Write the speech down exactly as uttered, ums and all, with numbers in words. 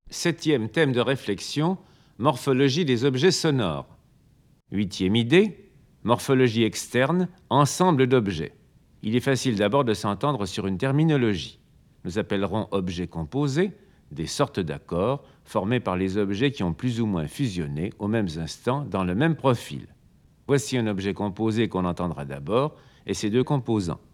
Septième thème de réflexion, morphologie des objets sonores. Huitième idée, morphologie externe, ensemble d'objets. Il est facile d'abord de s'entendre sur une terminologie. Nous appellerons objets composés des sortes d'accords formés par les objets qui ont plus ou moins fusionné aux mêmes instants dans le même profil. Voici un objet composé qu'on entendra d'abord et ses deux composants.